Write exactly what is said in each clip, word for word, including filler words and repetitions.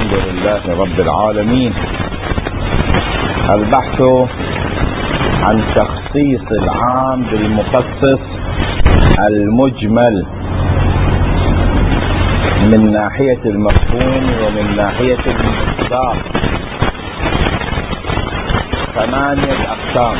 الحمد لله رب العالمين. البحث عن تخصيص العام بالمخصص المجمل من ناحية المفهوم ومن ناحية المصداق. ثمانية أقسام،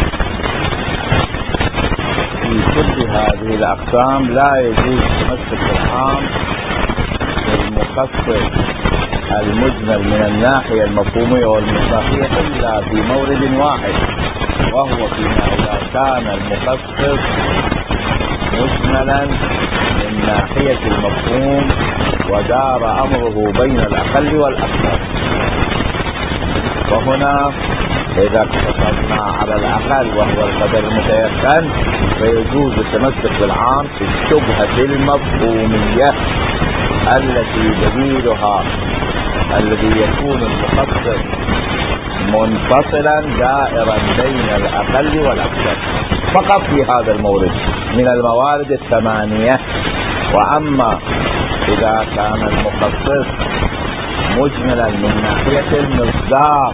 في كل هذه الأقسام لا يجوز تمسك العام بالمخصص المجمل من الناحية المفهومية والمصداقية إلا في مورد واحد، وهو فيما إذا كان المخصص مجملا من ناحية المفهوم ودار أمره بين الأقل والأكثر. وهنا إذا اقتصرنا على الأقل وهو القدر المتيقن فيجوز التمسك بالعام في الشبهة المفهومية التي دليلها الذي يكون المخصص منفصلا دائرا بين الأقل والأكثر فقط في هذا المورد من الموارد الثمانية. وأما إذا كان المخصص مجملا من ناحية المصداق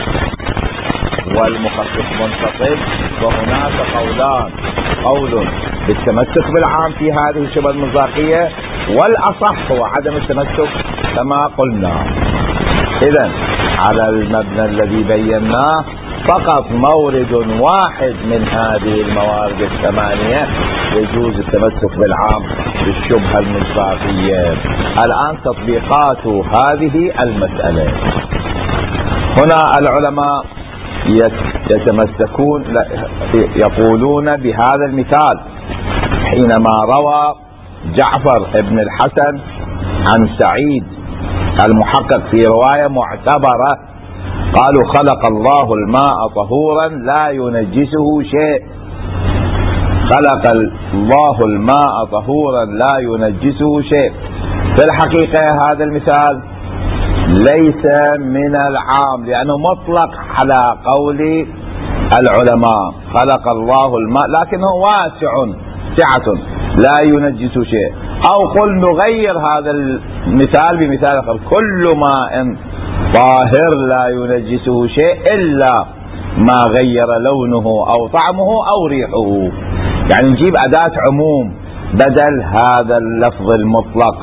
والمخصص منفصل وهناك قولان، قول بالتمسك بالعام في هذه الشبهة المصداقية، والأصح هو عدم التمسك كما قلنا. إذن على المبنى الذي بيناه فقط مورد واحد من هذه الموارد الثمانية يجوز التمسك بالعام بالشبهة المصداقية. الآن تطبيقات هذه المسألة. هنا العلماء يتمسكون يقولون بهذا المثال حينما روى جعفر ابن الحسن عن سعيد المحقق في رواية معتبرة، قالوا خلق الله الماء طهورا لا ينجسه شيء. خلق الله الماء طهورا لا ينجسه شيء. في الحقيقة هذا المثال ليس من العام لأنه مطلق على قول العلماء، خلق الله الماء لكنه واسع سعة لا ينجس شيء. أو قل نغير هذا المثال بمثال آخر، كل ماء طاهر لا ينجسه شيء إلا ما غير لونه أو طعمه أو ريحه، يعني نجيب أداة عموم بدل هذا اللفظ المطلق.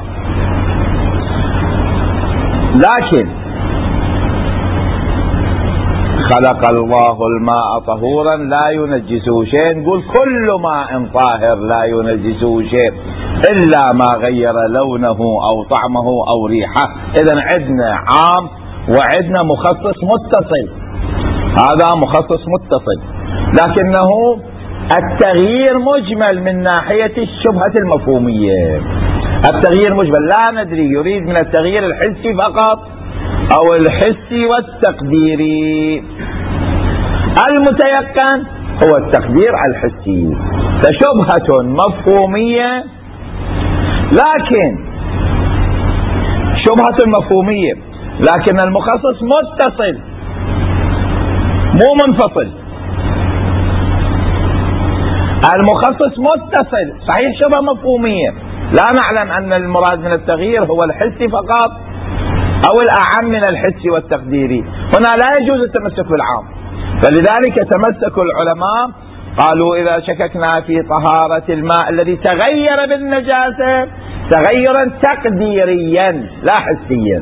لكن خلق الله الماء طهورا لا ينجسه شيء، نقول كل ماء طاهر لا ينجسه شيء إلا ما غير لونه أو طعمه أو ريحه. إذن عندنا عام وعندنا مخصص متصل. هذا مخصص متصل لكنه التغيير مجمل من ناحية الشبهة المفهومية. التغيير مجمل، لا ندري يريد من التغيير الحسي فقط أو الحسي والتقديري. المتيقن هو التقدير الحسي، فشبهة مفهومية لكن شبهة مفهومية لكن المخصص متصل مو منفصل. المخصص متصل صحيح شبهة مفهومية، لا نعلم أن المراد من التغيير هو الحسي فقط أو الأعم من الحسي والتقديري. هنا لا يجوز التمسك بالعام، فلذلك تمسك العلماء قالوا إذا شككنا في طهارة الماء الذي تغير بالنجاسة تغيرا تقديريا لا حسيا،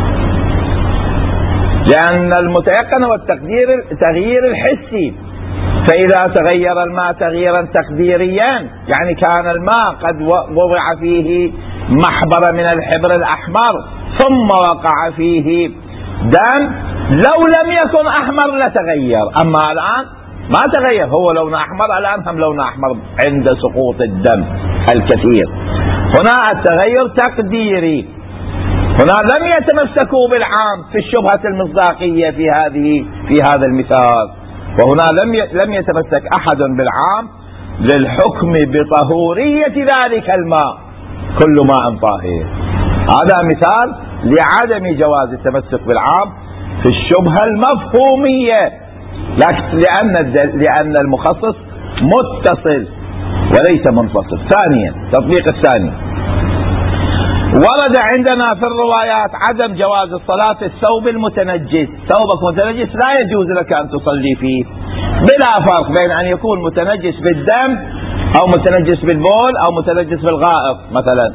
لأن المتيقن هو التقدير التغيير الحسي. فإذا تغير الماء تغييرا تقديريا يعني كان الماء قد وضع فيه محبرة من الحبر الأحمر ثم وقع فيه دم، لو لم يكن أحمر لتغير، أما الآن ما تغير، هو لون أحمر الآن هم لون أحمر عند سقوط الدم الكثير. هنا التغير تقديري. هنا لم يتمسكوا بالعام في الشبهة المصداقية في هذه في هذا المثال، وهنا لم لم يتمسك أحد بالعام للحكم بطهورية ذلك الماء، كل ماء طاهر. هذا مثال لعدم جواز التمسك بالعام في الشبهة المفهومية، لكن لأن لأن المخصص متصل وليس منفصل. ثانيا، التطبيق الثاني، ورد عندنا في الروايات عدم جواز الصلاة في الثوب المتنجس. ثوبك متنجس لا يجوز لك أن تصلي فيه، بلا فرق بين أن يكون متنجس بالدم أو متنجس بالبول أو متنجس بالغائط مثلا،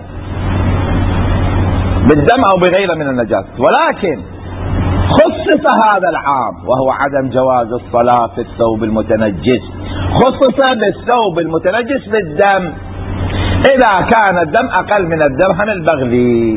بالدم أو بغيره من النجاسة. ولكن خصص هذا العام وهو عدم جواز الصلاة في الثوب المتنجس، خصص بالثوب المتنجس بالدم إذا كان الدم أقل من الدرهم البغلي.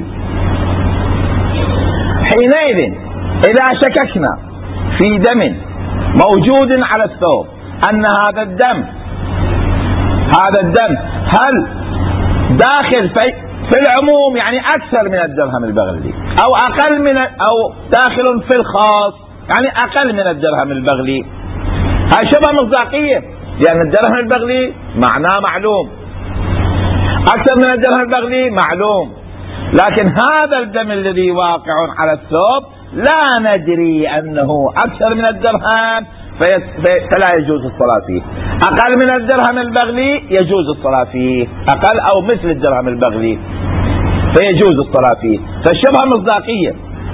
حينئذ إذا شككنا في دم موجود على الثوب أن هذا الدم هذا الدم هل داخل في, في العموم يعني أكثر من الدرهم البغلي أو أقل من أو داخل في الخاص يعني أقل من الدرهم البغلي، هاي شبه مصداقية، لأن الدرهم البغلي معناه معلوم، أكثر من الدرهم البغلي معلوم، لكن هذا الدم الذي واقع على الثوب لا ندري أنه أكثر من الدرهم فلا يجوز الصلاة فيه، أقل من الدرهم البغلي يجوز الصلاة فيه، أقل أو مثل الدرهم البغلي فيجوز الصلاة فيه. فالشبهة مصداقية،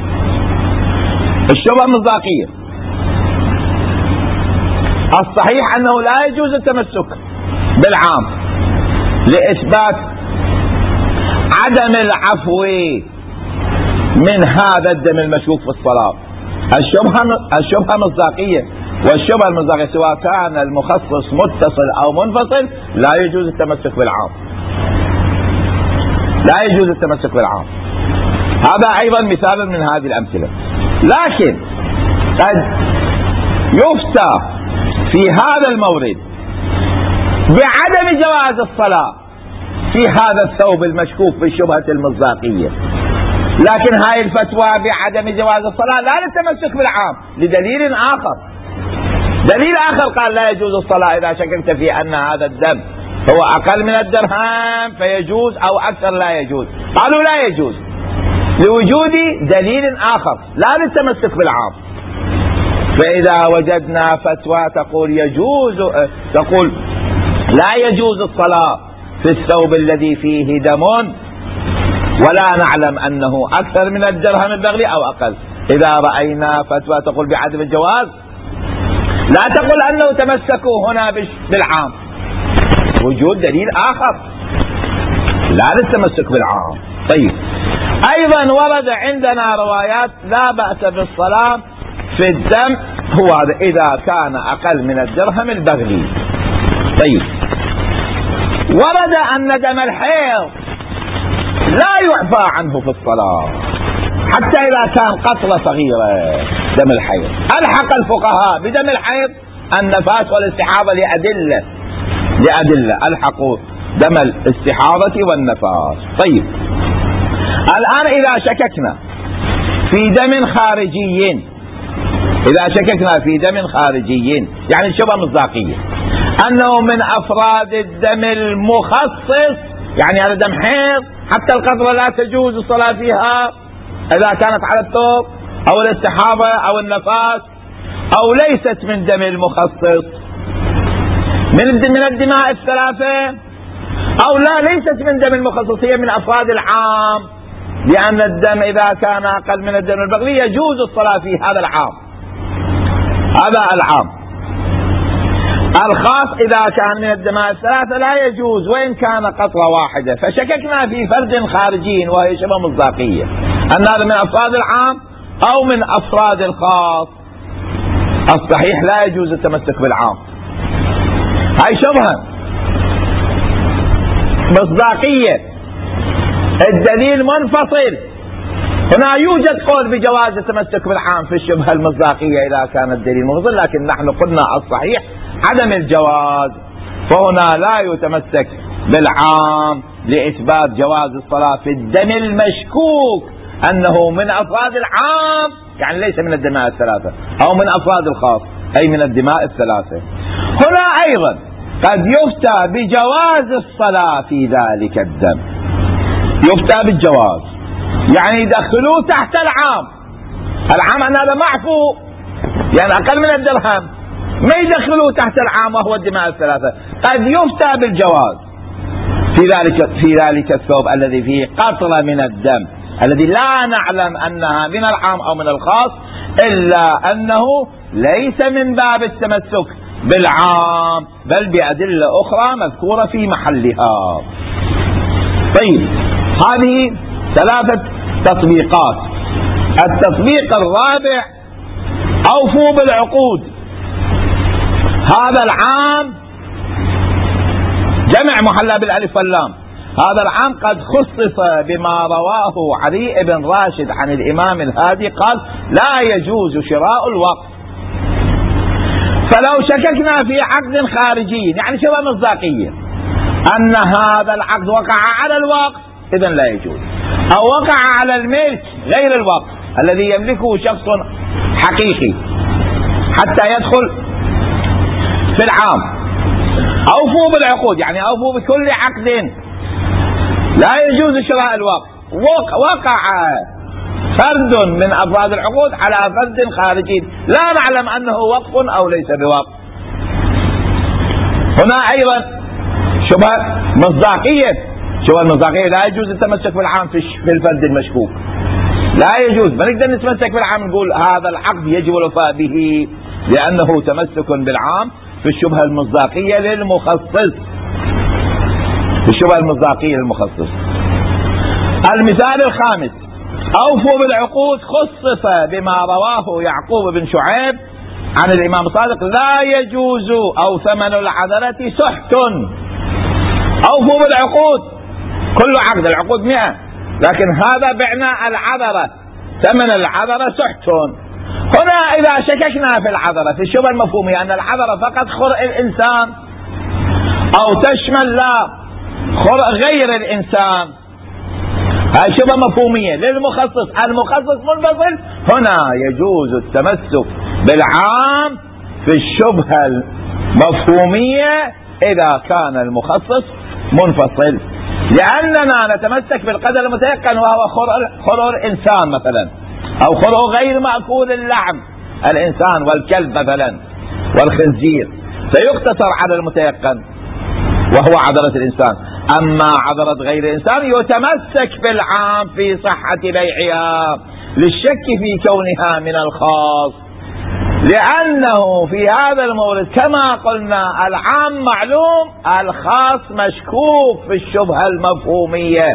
الشبهة مصداقية. الصحيح أنه لا يجوز التمسك بالعام لإثبات عدم العفو من هذا الدم المشكوك في الصلاة. الشبهة الشبهة مصداقية، والشبهة المصداقية سواء كان المخصص متصل أو منفصل لا يجوز التمسك بالعام، لا يجوز التمسك بالعام. هذا أيضا مثال من هذه الأمثلة. لكن قد يفتى في هذا المورد بعدم جواز الصلاة في هذا الثوب المشكوك بالشبهة المصداقية، لكن هاي الفتوى بعدم جواز الصلاة لا للتمسك بالعام لدليل آخر. دليل آخر قال لا يجوز الصلاة إذا شككت في أن هذا الدم هو أقل من الدرهم فيجوز أو أكثر لا يجوز، قالوا لا يجوز لوجود دليل آخر لا للتمسك بالعام. فإذا وجدنا فتوى تقول يجوز تقول لا يجوز الصلاة في الثوب الذي فيه دم ولا نعلم أنه أكثر من الدرهم البغلي أو أقل، إذا رأينا فتوى تقول بعدم الجواز لا تقول أنه تمسكوا هنا بالعام، وجود دليل آخر لا للتمسك بالعام. طيب أيضا ورد عندنا روايات لا بأس بالصلاة في الدم هو هذا إذا كان أقل من الدرهم البغلي. طيب ورد أن دم الحيض لا يعفى عنه في الصلاة حتى إذا كان قطرة صغيرة. دم الحيض ألحق الفقهاء بدم الحيض النفاس والاستحاضة لأدلة لأدلة ألحقوا دم الاستحاضة والنفاس. طيب الآن إذا شككنا في دم خارجي إذا شككنا في دم خارجي يعني شبه مصداقية أنه من أفراد الدم المخصص، يعني هذا دم حيض حتى القطرة لا تجوز الصلاة فيها إذا كانت على الثوب أو الاستحاضة أو النفاس، أو ليست من دم المخصص من من الدماء الثلاثة، أو لا ليست من دم المخصص هي من أفراد العام، لأن الدم إذا كان أقل من الدم البغلي يجوز الصلاة فيه. هذا العام، هذا العام. الخاص إذا كان من الدماء الثلاثة لا يجوز وإن كان قطرة واحدة. فشككنا في فرد خارجي وهي شبه مصداقية أن هذا من أفراد العام أو من أفراد الخاص. الصحيح لا يجوز التمسك بالعام، هاي شبهة مصداقية، الدليل منفصل. هنا يوجد قول بجواز التمسك بالعام في الشبهة المصداقية إذا كان الدليل منفصل، لكن نحن قلنا الصحيح عدم الجواز، فهنا لا يتمسك بالعام لإثبات جواز الصلاة في الدم المشكوك أنه من أفراد العام، يعني ليس من الدماء الثلاثة، أو من أفراد الخاص أي من الدماء الثلاثة. هنا أيضا قد يفتى بجواز الصلاة في ذلك الدم، يفتى بالجواز يعني يدخلوه تحت العام. العام أن هذا معفو يعني أقل من الدرهم، ما يدخلوه تحت العام وهو الدماء الثلاثة. قد يفتى بالجواز في ذلك في ذلك الثوب الذي فيه قطرة من الدم، الذي لا نعلم أنها من العام أو من الخاص، إلا أنه ليس من باب التمسك بالعام بل بأدلة أخرى مذكورة في محلها. طيب، هذه ثلاثة تطبيقات. التطبيق الرابع: أوفوا بالعقود. هذا العام جمع محلى بالألف واللام. هذا العام قد خصص بما رواه علي بن راشد عن الإمام الهادي قال: لا يجوز شراء الوقف. فلو شككنا في عقد خارجي، يعني شبه مصداقية، أن هذا العقد وقع على الوقف، إذن لا يجوز، أو وقع على الملك غير الوقف الذي يملكه شخص حقيقي حتى يدخل في العام. أوفوا بالعقود، يعني أوفوا بكل عقد. لا يجوز شراء الوقف. وقع فرد من أفراد العقود على فرد خارجي لا نعلم أنه وقف أو ليس بوقف. هنا أيضا شبه مصداقية. شبه المصداقية: لا يجوز التمسك بالعام في الفرد المشكوك. لا يجوز. ما نقدر نتمسك بالعام نقول هذا العقد يجب الوفاء به لأنه تمسك بالعام. في الشبهة المصداقية للمخصص. في الشبهة المصداقية للمخصص. المثال الخامس: أوفوا بالعقود خصص بما رواه يعقوب بن شعيب عن الإمام الصادق: لا يجوز أو ثمن العذرة سحت. أوفوا بالعقود، كل عقد، العقود مئة، لكن هذا بعنا العذرة، ثمن العذرة سحت. هنا إذا شككنا في العذرة في الشبهة المفهومية أن العذرة فقط خرء الإنسان أو تشمل لا خرء غير الإنسان، هذه شبهة مفهومية للمخصص. المخصص منفصل، هنا يجوز التمسك بالعام في الشبهة المفهومية إذا كان المخصص منفصل، لأننا نتمسك بالقدر المتيقن وهو خرء الإنسان مثلا، أو خرء غير مأكول اللحم، الإنسان والكلب مثلا والخنزير، فيقتصر على المتيقن وهو عذرة الإنسان. أما عذرة غير الإنسان يتمسك بالعام في صحة بيعها للشك في كونها من الخاص، لأنه في هذا المورد كما قلنا العام معلوم، الخاص مشكوك في الشبهة المفهومية.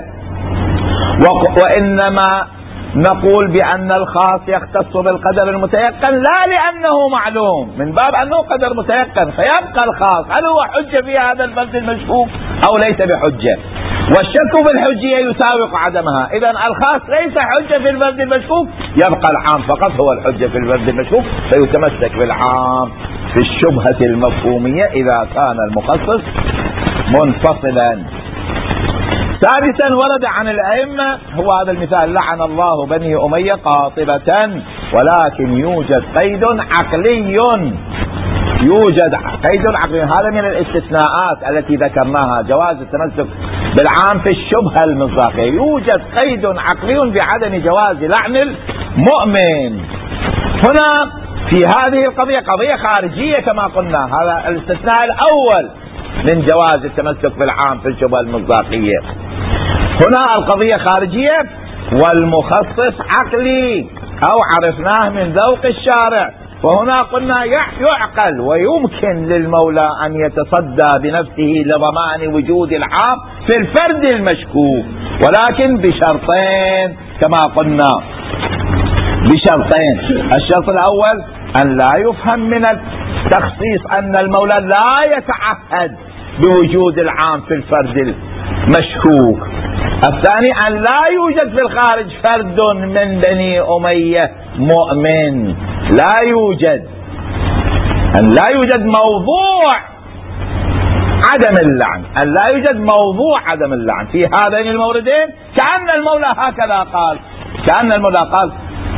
وإنما نقول بأن الخاص يختص بالقدر المتيقن لا لأنه معلوم، من باب أنه قدر متيقن فيبقى الخاص. هل هو حجة في هذا الفرد المشكوك أو ليس بحجة؟ والشك بالحجية يساوق عدمها. إذن الخاص ليس حجة في الفرد المشكوك، يبقى العام فقط هو الحجة في الفرد المشكوك، فيتمسك بالعام في الشبهة المفهومية إذا كان المخصص منفصلا. ثالثا ورد عن الأئمة هو هذا المثال: لعن الله بني أمية قاطبة، ولكن يوجد قيد عقلي. يوجد قيد عقلي، هذا من الاستثناءات التي ذكرناها، جواز التمسك بالعام في الشبهة المصداقية. يوجد قيد عقلي بعدم جواز لعن المؤمن. هنا في هذه القضية قضية خارجية كما قلنا، هذا الاستثناء الأول من جواز التمسك بالعام في الشبهة المصداقية. هنا القضية خارجية والمخصص عقلي، أو عرفناه من ذوق الشارع. وهنا قلنا يعقل ويمكن للمولى أن يتصدى بنفسه لضمان وجود العام في الفرد المشكوك، ولكن بشرطين كما قلنا، بشرطين. الشرط الأول أن لا يفهم من التخصيص أن المولى لا يتعهد بوجود العام في الفرد المشكوك. الثاني أن لا يوجد في الخارج فرد من بني أمية مؤمن، لا يوجد، أن لا يوجد موضوع عدم اللعن، أن لا يوجد موضوع عدم اللعن في هذين الموردين. كأن المولى هكذا قال، كأن المولى قال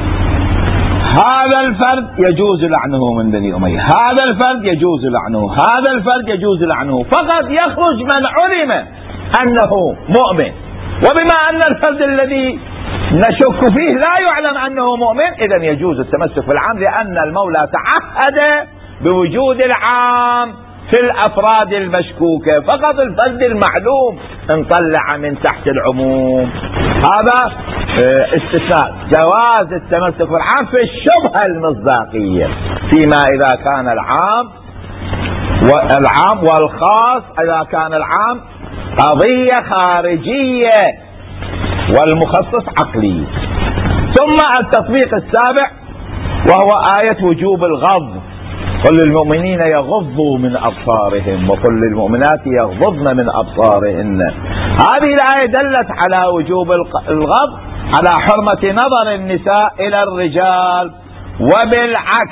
هذا الفرد يجوز لعنه من بني أمية، هذا الفرد يجوز لعنه، هذا الفرد يجوز لعنه، فقط يخرج من علم أنه مؤمن. وبما أن الفرد الذي نشك فيه لا يعلم أنه مؤمن، إذن يجوز التمسك بالعام، لأن المولى تعهد بوجود العام في الأفراد المشكوكة، فقط الفرد المعلوم انطلع من تحت العموم. هذا استثناء جواز التمسك بالعام في الشبهة المصداقية، فيما إذا كان العام والعام والخاص إذا كان العام قضية خارجية والمخصص عقلي. ثم التطبيق السابع وهو آية وجوب الغض: قل للمؤمنين يغضوا من أبصارهم وقل للمؤمنات يغضضن من أبصارهن. هذه الآية دلت على وجوب الغض، على حرمة نظر النساء إلى الرجال، وبالعكس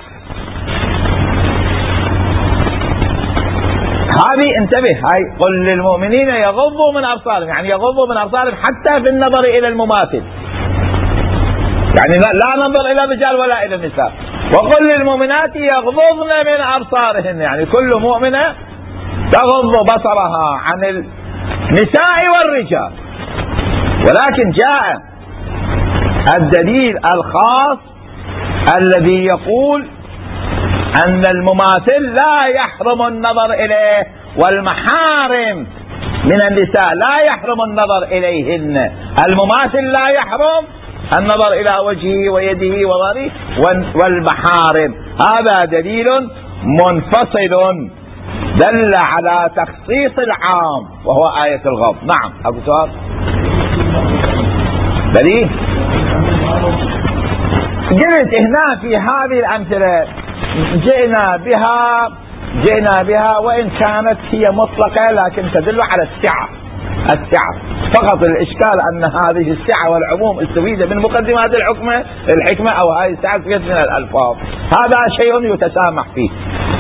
هذه انتبه، هاي قل للمؤمنين يغضوا من أبصارهم، يعني يغضوا من أبصارهم حتى في النظر إلى المماثل، يعني لا ننظر إلى الرجال ولا إلى النساء. وقل للمؤمنات يغضضن من أبصارهن، يعني كل مؤمنة تغض بصرها عن النساء والرجال. ولكن جاء الدليل الخاص الذي يقول أن المماثل لا يحرم النظر إليه، والمحارم من النساء لا يحرم النظر إليهن. المماثل لا يحرم النظر إلى وجهه ويده وظهره، والمحارم. هذا دليل منفصل دل على تخصيص العام وهو آية الغض. نعم أبو سؤال دليل. قلت هنا في هذه الأمثلة جئنا بها جئنا بها وإن كانت هي مطلقة لكن تدل على السعة السعة فقط. الإشكال أن هذه السعة والعموم استفيد من مقدمات الحكمة الحكمة أو هذه السعة استفيد من الألفاظ، هذا شيء يتسامح فيه.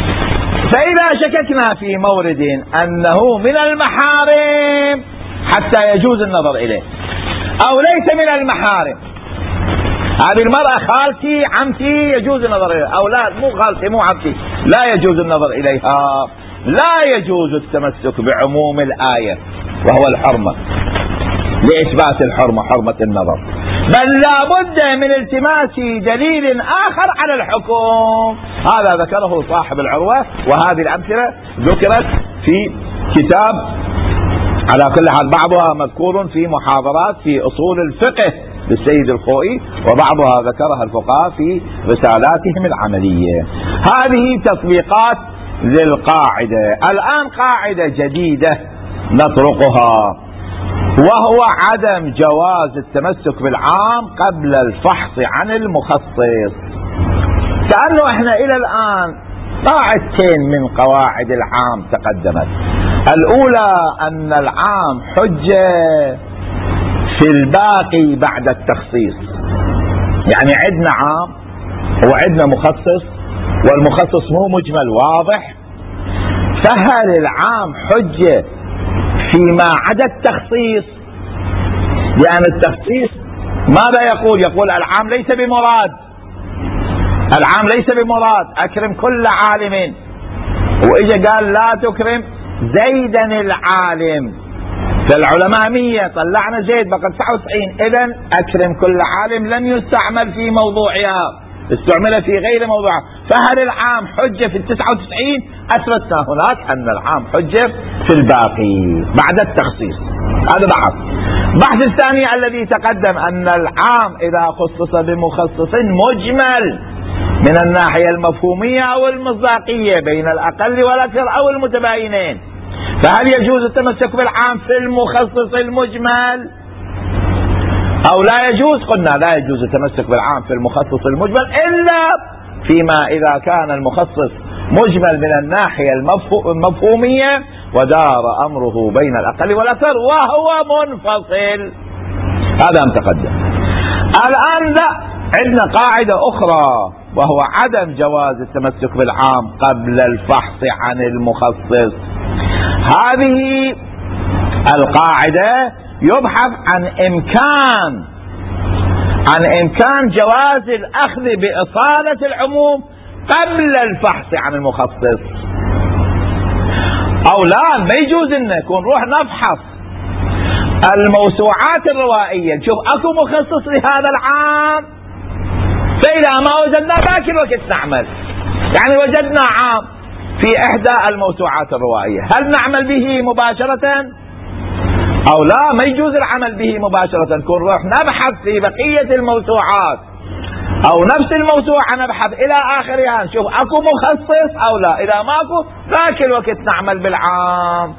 فإذا شككنا في مورد أنه من المحارم حتى يجوز النظر إليه أو ليس من المحارم، هذه المرأة خالتي عمتي يجوز النظر إليها، أو لا مو خالتي مو عمتي لا يجوز النظر إليها، لا يجوز التمسك بعموم الآية وهو الحرمة لإثبات الحرمة حرمة النظر، بل لا بد من التماس دليل آخر على الحكم. هذا ذكره صاحب العروة، وهذه الأمثلة ذكرت في كتاب على كل حال بعضها مذكور في محاضرات في أصول الفقه للسيد الخوئي، وبعضها ذكرها الفقهاء في رسالاتهم العملية. هذه تطبيقات للقاعدة. الآن قاعدة جديدة نطرقها، وهو عدم جواز التمسك بالعام قبل الفحص عن المخصص. كأنه احنا إلى الآن قاعدتين من قواعد العام تقدمت. الأولى أن العام حجة في الباقي بعد التخصيص، يعني عندنا عام وعندنا مخصص، والمخصص مو مجمل واضح، فهل العام حجة فيما عدا التخصيص؟ لأن التخصيص ماذا يقول؟ يقول العام ليس بمراد، العام ليس بمراد، أكرم كل عالم، وإجا قال لا تكرم زيدا العالم، فالعلماء مية طلعنا زيد بقى تسعة وتسعين، إذن أكرم كل عالم لم يستعمل في موضوعها، استعمل في غير موضوعها. فهل العام حجة في التسعة وتسعين؟ أثبتنا هناك أن العام حجة في الباقي بعد التخصيص. هذا بحث. البحث الثاني الذي تقدم أن العام إذا خصص بمخصص مجمل من الناحية المفهومية أو المصداقية بين الأقل والأكثر أو المتباينين، فهل يجوز التمسك بالعام في المخصص المجمل أو لا يجوز؟ قلنا لا يجوز التمسك بالعام في المخصص المجمل إلا فيما إذا كان المخصص مجمل من الناحية المفهومية ودار أمره بين الأقل والأكثر وهو منفصل. هذا أم تقدم. الآن لا، عندنا قاعدة أخرى وهو عدم جواز التمسك بالعام قبل الفحص عن المخصص. هذه القاعدة يبحث عن إمكان عن إمكان جواز الأخذ بإصالة العموم قبل الفحص عن المخصص، أو لا ما يجوز إن نكون نروح نفحص الموسوعات الروائية نشوف أكو مخصص لهذا العام، فإذا ما وجدنا باكر وقت نعمل، يعني وجدنا عام في إحدى الموسوعات الروائية، هل نعمل به مباشرة أو لا؟ ما يجوز العمل به مباشرة، نكون نروح نبحث في بقية الموسوعات أو نفس الموسوعة نبحث إلى آخرها نشوف أكو مخصص أو لا. إذا ماكو ذاك الوقت نعمل بالعام.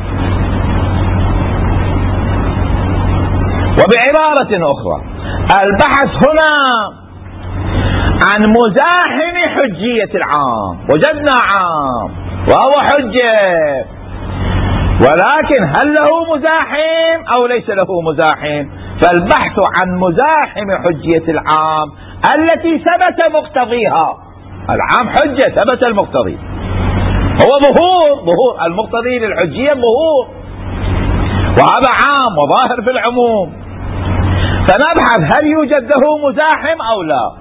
وبعبارة أخرى، البحث هنا عن مزاحم حجية العام، وجدنا عام وهو حجة، ولكن هل له مزاحم أو ليس له مزاحم؟ فالبحث عن مزاحم حجية العام التي ثبت مقتضيها. العام حجة ثبت المقتضي، هو ظهور ظهور المقتضي للحجية ظهور، وهذا عام وظاهر في العموم. فنبحث هل يوجد له مزاحم أو لا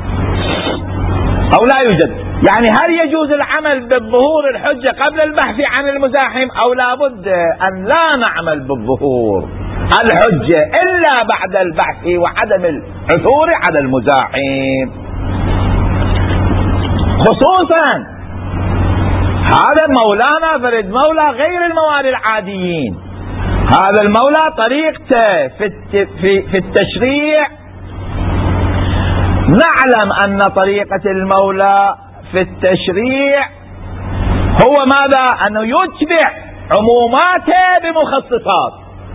أو لا يوجد، يعني هل يجوز العمل بالظهور الحجة قبل البحث عن المزاحم، أو لا بد أن لا نعمل بالظهور الحجة إلا بعد البحث وعدم العثور على المزاحم. خصوصا هذا مولانا فرد مولى غير الموالي العاديين، هذا المولى طريقته في التشريع، نعلم أن طريقة المولى في التشريع هو ماذا؟ أنه يتبع عموماته بمخصصات،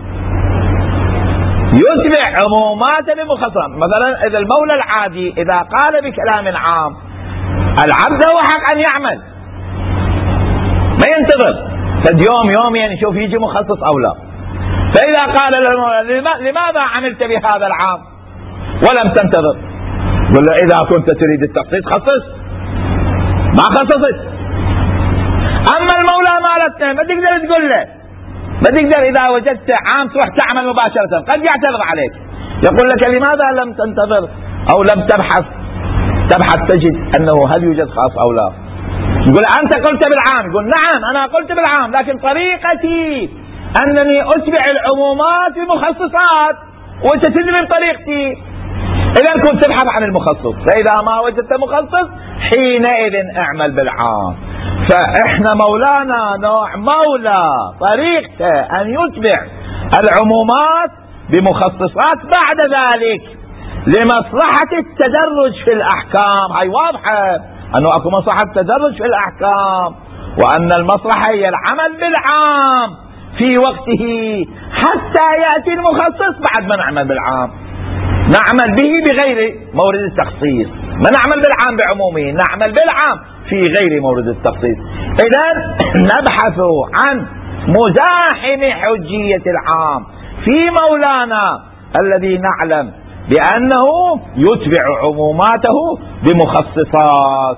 يتبع عموماته بمخصصات. مثلا إذا المولى العادي إذا قال بكلام عام، العبد هو حق أن يعمل، ما ينتظر فد يوم يومين يشوف يجي مخصص أو لا. فإذا قال له لماذا عملت بهذا العام ولم تنتظر؟ قل له إذا كنت تريد التخصيص خصص، ما خصصت. أما المولى مالتنا ما تقدر تقول له، ما تقدر إذا وجدت عام تروح تعمل مباشرة، قد يعترض عليك، يقول لك لماذا لم تنتظر أو لم تبحث؟ تبحث تجد أنه هل يوجد خاص أو لا. يقول أنت قلت بالعام، يقول نعم أنا قلت بالعام، لكن طريقتي أنني أتبع العمومات بمخصصات، وأنت تدري بطريقتي. إذا كنت تبحث عن المخصص، فإذا ما وجدت مخصص حينئذ اعمل بالعام. فإحنا مولانا نوع مولى طريقته أن يتبع العمومات بمخصصات، بعد ذلك لمصلحة التدرج في الأحكام. هاي واضحة أنه أكو مصلحة التدرج في الأحكام، وأن المصلحة هي العمل بالعام في وقته حتى يأتي المخصص بعد ما نعمل بالعام، نعمل به بغير مورد التخصيص، ما نعمل بالعام بعمومه، نعمل بالعام في غير مورد التخصيص. إذن نبحث عن مزاحم حجية العام في مولانا الذي نعلم بأنه يتبع عموماته بمخصصات.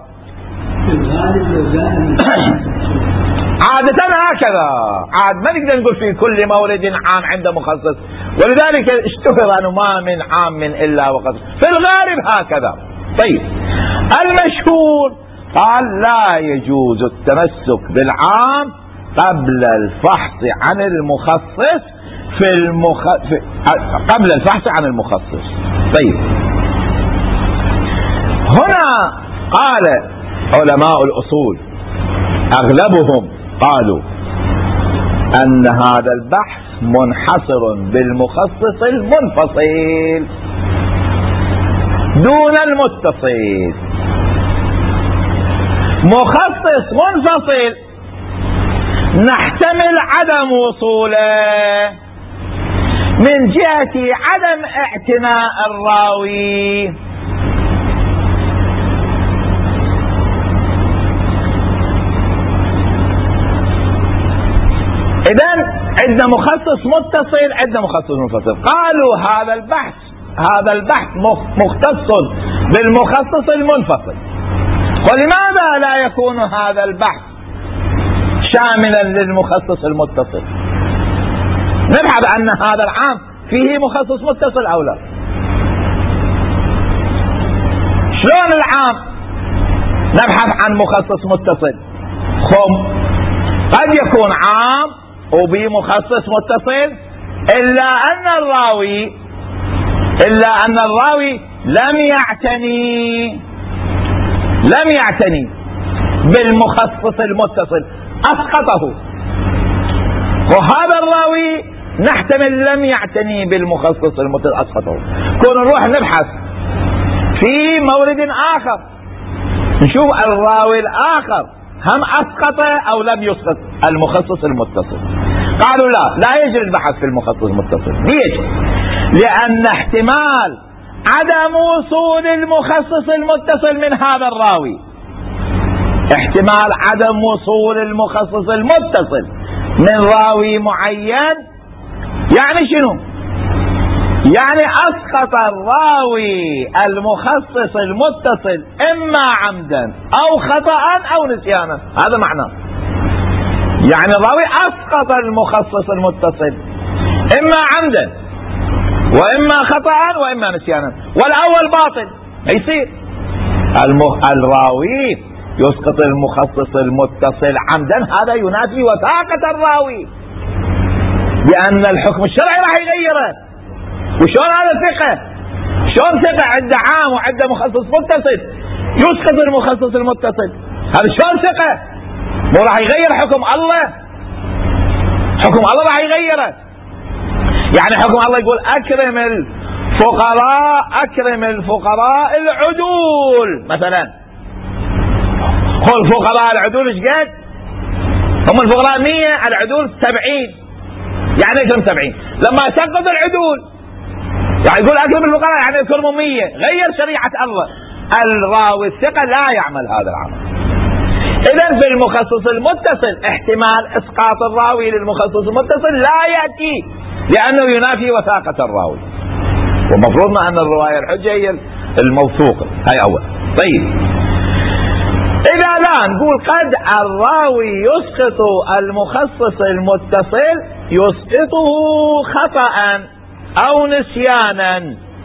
عادة هكذا، عاد ما نقدر نقول في كل مورد عام عنده مخصص، ولذلك اشتهر أنه ما من عام إلا وقد، في الغالب هكذا. طيب المشهور قال لا يجوز التمسك بالعام قبل الفحص عن المخصص في المخ... في... قبل الفحص عن المخصص. طيب هنا قال علماء الأصول أغلبهم قالوا أن هذا البحث منحصر بالمخصص المنفصل دون المتصل. مخصص منفصل نحتمل عدم وصوله من جهة عدم اعتناء الراوي، إذن عندنا مخصص متصل، عندنا مخصص منفصل. قالوا هذا البحث هذا البحث مختص بالمخصص المنفصل، ولماذا لا يكون هذا البحث شاملا للمخصص المتصل؟ نبحث أن هذا العام فيه مخصص متصل أو لا. شلون العام نبحث عن مخصص متصل؟ خم قد يكون عام وبمخصص متصل، إلا أن الراوي إلا أن الراوي لم يعتني لم يعتني بالمخصص المتصل أسقطه، وهذا الراوي نحتمل لم يعتني بالمخصص المتصل أسقطه. كون نروح نبحث في مورد آخر نشوف الراوي الآخر هم أسقط أو لم يسقط المخصص المتصل. قالوا لا لا يجري البحث في المخصص المتصل. ليش؟ لأن احتمال عدم وصول المخصص المتصل من هذا الراوي، احتمال عدم وصول المخصص المتصل من راوي معين، يعني شنو؟ يعني أسقط الراوي المخصص المتصل إما عمدا أو خطأ أو نسيانا. هذا معناه يعني الراوي أسقط المخصص المتصل إما عمدا وإما خطأ وإما نسيانا، والأول باطل يصير الراوي يسقط المخصص المتصل عمدا، هذا ينافي وثاقة الراوي لأن الحكم الشرعي راح يغيره. وشون هذا ثقة؟ شون ثقة عنده عام وعنده مخصص متصل يسقط المخصص المتصل؟ هذا شون ثقة؟ مو راح يغير حكم الله؟ حكم الله راح يغيره. يعني حكم الله يقول أكرم الفقراء أكرم الفقراء العدول مثلا. هو الفقراء العدول ايش قد؟ هم الفقراء مية، العدول سبعين، يعني اكرم سبعين. لما سقط العدول يعني يقول أكرم الفقراء يعني يكرموا مية، غير شريعة الله. الراوي الثقة لا يعمل هذا العمل. إذن في المخصص المتصل احتمال إسقاط الراوي للمخصص المتصل لا يأتي لأنه ينافي وثاقة الراوي، ومفروضنا أن الرواية الحجة هي الموثوقة. هاي أول. طيب إذا لا نقول قد الراوي يسقط المخصص المتصل يسقطه خطأ أو نسيانا،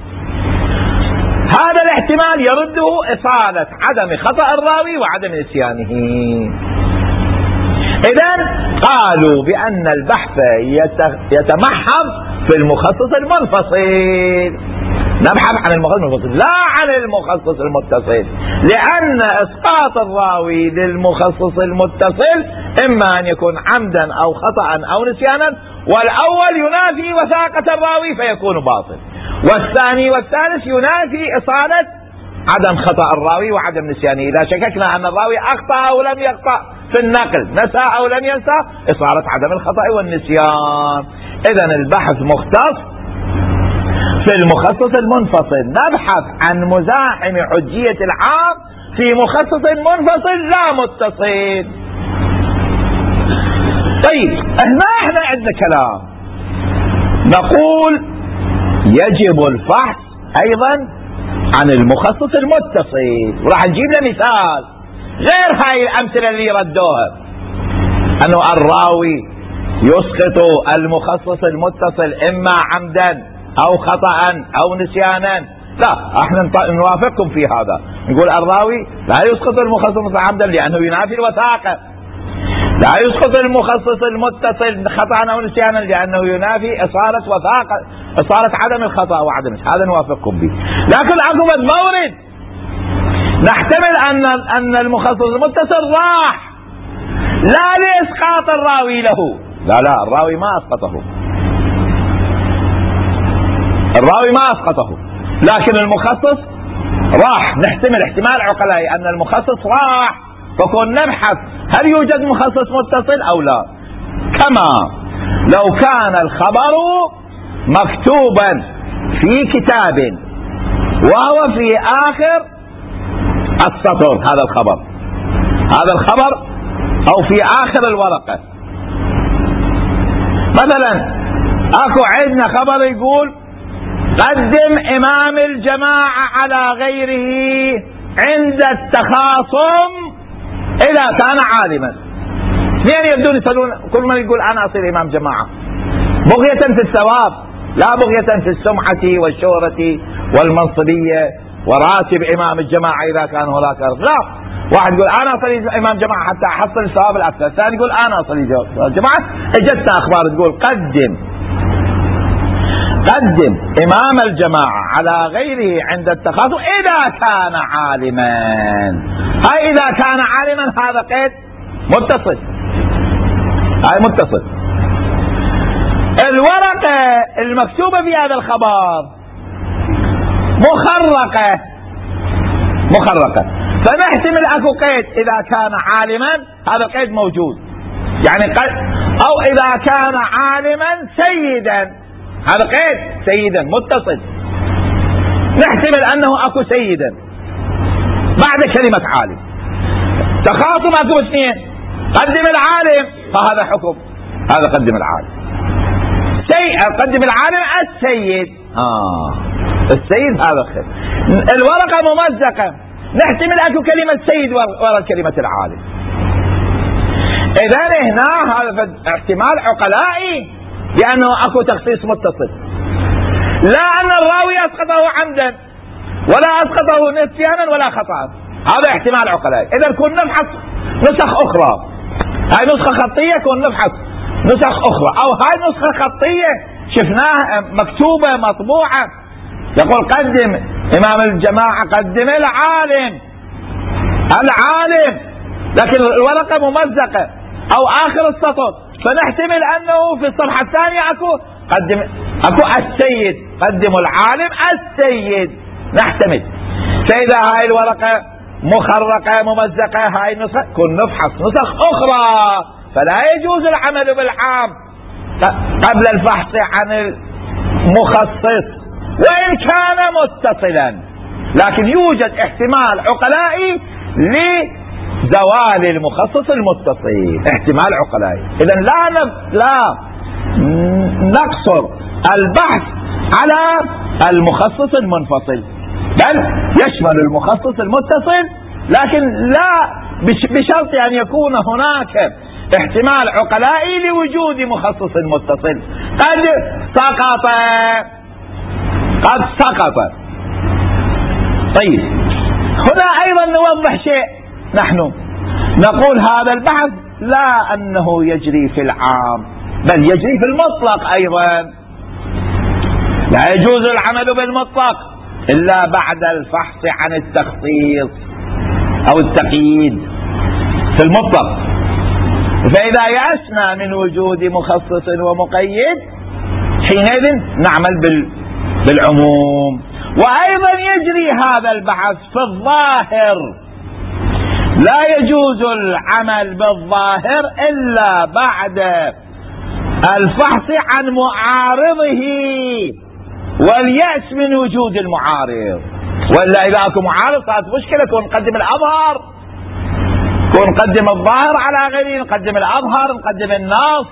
هذا الاحتمال يرده إصالة عدم خطأ الراوي وعدم نسيانه. إذن قالوا بأن البحث يتمحض في المخصص المنفصل، نبحث عن المخصص المنفصل لا عن المخصص المتصل، لأن إسقاط الراوي للمخصص المتصل إما أن يكون عمدا أو خطأ أو نسيانا، والأول ينافي وثاقة الراوي فيكون باطل، والثاني والثالث ينافي إصالة عدم خطأ الراوي وعدم نسيانه. إذا شككنا أن الراوي أخطأ أو لم يخطأ في النقل، نسى أو لم ينسى، إصالة عدم الخطأ والنسيان. إذن البحث مختص في المخصص المنفصل، نبحث عن مزاحم حجية العام في مخصص منفصل لا متصل. طيب هنا احنا عندنا كلام نقول يجب الفحص ايضا عن المخصص المتصل، وراح نجيب له مثال غير هاي الامثله اللي ردوها، انه الراوي يسقط المخصص المتصل اما عمدا او خطأ او نسيانا. لا، احنا نوافقكم في هذا، نقول الراوي لا يسقط المخصص عمدا لانه ينافي الوثاقة، لا يسقط المخصص المتصل خطأ او نسيانا لانه ينافي اصالة وثاقة، اصالة عدم الخطأ وعدم، هذا نوافقكم به. لكن عقب المورد نحتمل ان ان المخصص المتصل راح لا لاسقاط الراوي له، لا لا الراوي ما اسقطه، الراوي ما اسقطه، لكن المخصص راح. نحتمل احتمال عقلائي ان المخصص راح، فكون نبحث هل يوجد مخصص متصل او لا، كما لو كان الخبر مكتوبا في كتاب وهو في اخر السطر، هذا الخبر هذا الخبر او في اخر الورقة. مثلا اكو عندنا خبر يقول قدم امام الجماعة على غيره عند التخاصم اذا كان عالما. اثنين يبدون يصلون، كل من يقول انا اصير امام جماعة بغية في الثواب لا بغية في السمعة والشهرة والمنصبية وراتب امام الجماعة اذا كان هناك، لا، واحد يقول انا اصلي امام جماعة حتى احصل الثواب الاكثر، الثاني يقول انا اصلي جماعة. اجتنا اخبار تقول قدم قدم إمام الجماعة على غيره عند التخاصم إذا كان عالما. أي إذا كان عالما، هذا قيد متصل، هاي متصل. الورقة المكتوبة في هذا الخبر مخرقة مخرقة فنحتمل اكو قيد إذا كان عالما، هذا القيد موجود، يعني قد أو إذا كان عالما سيدا، هذا قيد سيدا متصل، نحتمل أنه اكو سيدا بعد كلمة عالم. تخاصم اكو اثنين، قدم العالم، فهذا حكم، هذا قدم العالم. سيد قدم العالم السيد، آه السيد هذا خير. الورقة ممزقة، نحتمل اكو كلمة سيد وراء كلمة العالم. اذا هنا هذا احتمال عقلائي لانه اكو تخصيص متصل، لا ان الراوي اسقطه عمدا ولا اسقطه نسيانا ولا خطأ، هذا احتمال عقلائي. اذا كنا نبحث نسخ اخرى، هاي نسخة خطية، كنا نبحث نسخ اخرى، او هاي نسخة خطية شفناها مكتوبة مطبوعة يقول قدم امام الجماعة، قدم العالم العالم، لكن الورقة ممزقة او اخر السطر، فنحتمل انه في الصفحة الثانية اكو قدم اكو السيد، قدموا العالم السيد، نحتمل. فاذا هاي الورقة مخرقة ممزقة، هاي النسخة كن نبحث نسخ اخرى، فلا يجوز العمل بالعام قبل البحث عن المخصص وإن كان متصلا، لكن يوجد احتمال عقلائي لزوال المخصص المتصل، احتمال عقلائي. إذن لا لا نقصر البحث على المخصص المنفصل، بل يشمل المخصص المتصل، لكن لا بشرط أن يكون هناك احتمال عقلائي لوجود مخصص متصل. قد سقط قد سقط طيب، هنا أيضا نوضح شيء، نحن نقول هذا البحث لا أنه يجري في العام، بل يجري في المطلق أيضا. لا يجوز العمل بالمطلق إلا بعد الفحص عن التخصيص أو التقييد في المطلق. فإذا يأسنا من وجود مخصص ومقيد حينئذ نعمل بالعموم. وأيضا يجري هذا البحث في الظاهر، لا يجوز العمل بالظاهر إلا بعد الفحص عن معارضه واليأس من وجود المعارض، وإلا إذا أكو معارض صارت مشكلة، كون نقدم الأظهر، كون نقدم الظاهر على غيره، نقدم الأظهر، نقدم النص،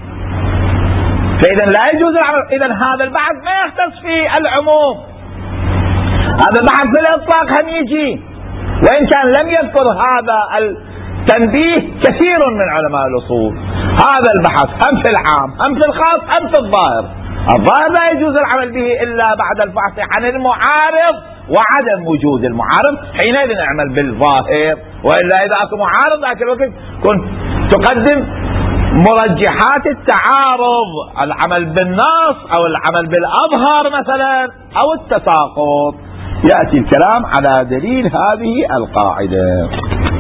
فإذا لا يجوز العمل. إذا هذا البحث ما يختص في العموم، هذا البحث في الإطلاق هم يجي، وإن كان لم يذكر هذا التنبيه كثير من علماء الأصول. هذا البحث هم في العام، هم في الخاص، هم في الظاهر. الظاهر لا يجوز العمل به إلا بعد البحث عن المعارض وعدم وجود المعارض، حينئذ نعمل بالظاهر. وإلا إذا أكو معارض ذاك الوقت كنت تقدم مرجحات التعارض، العمل بالنص أو العمل بالأظهر مثلا أو التساقط. يأتي الكلام على دليل هذه القاعدة.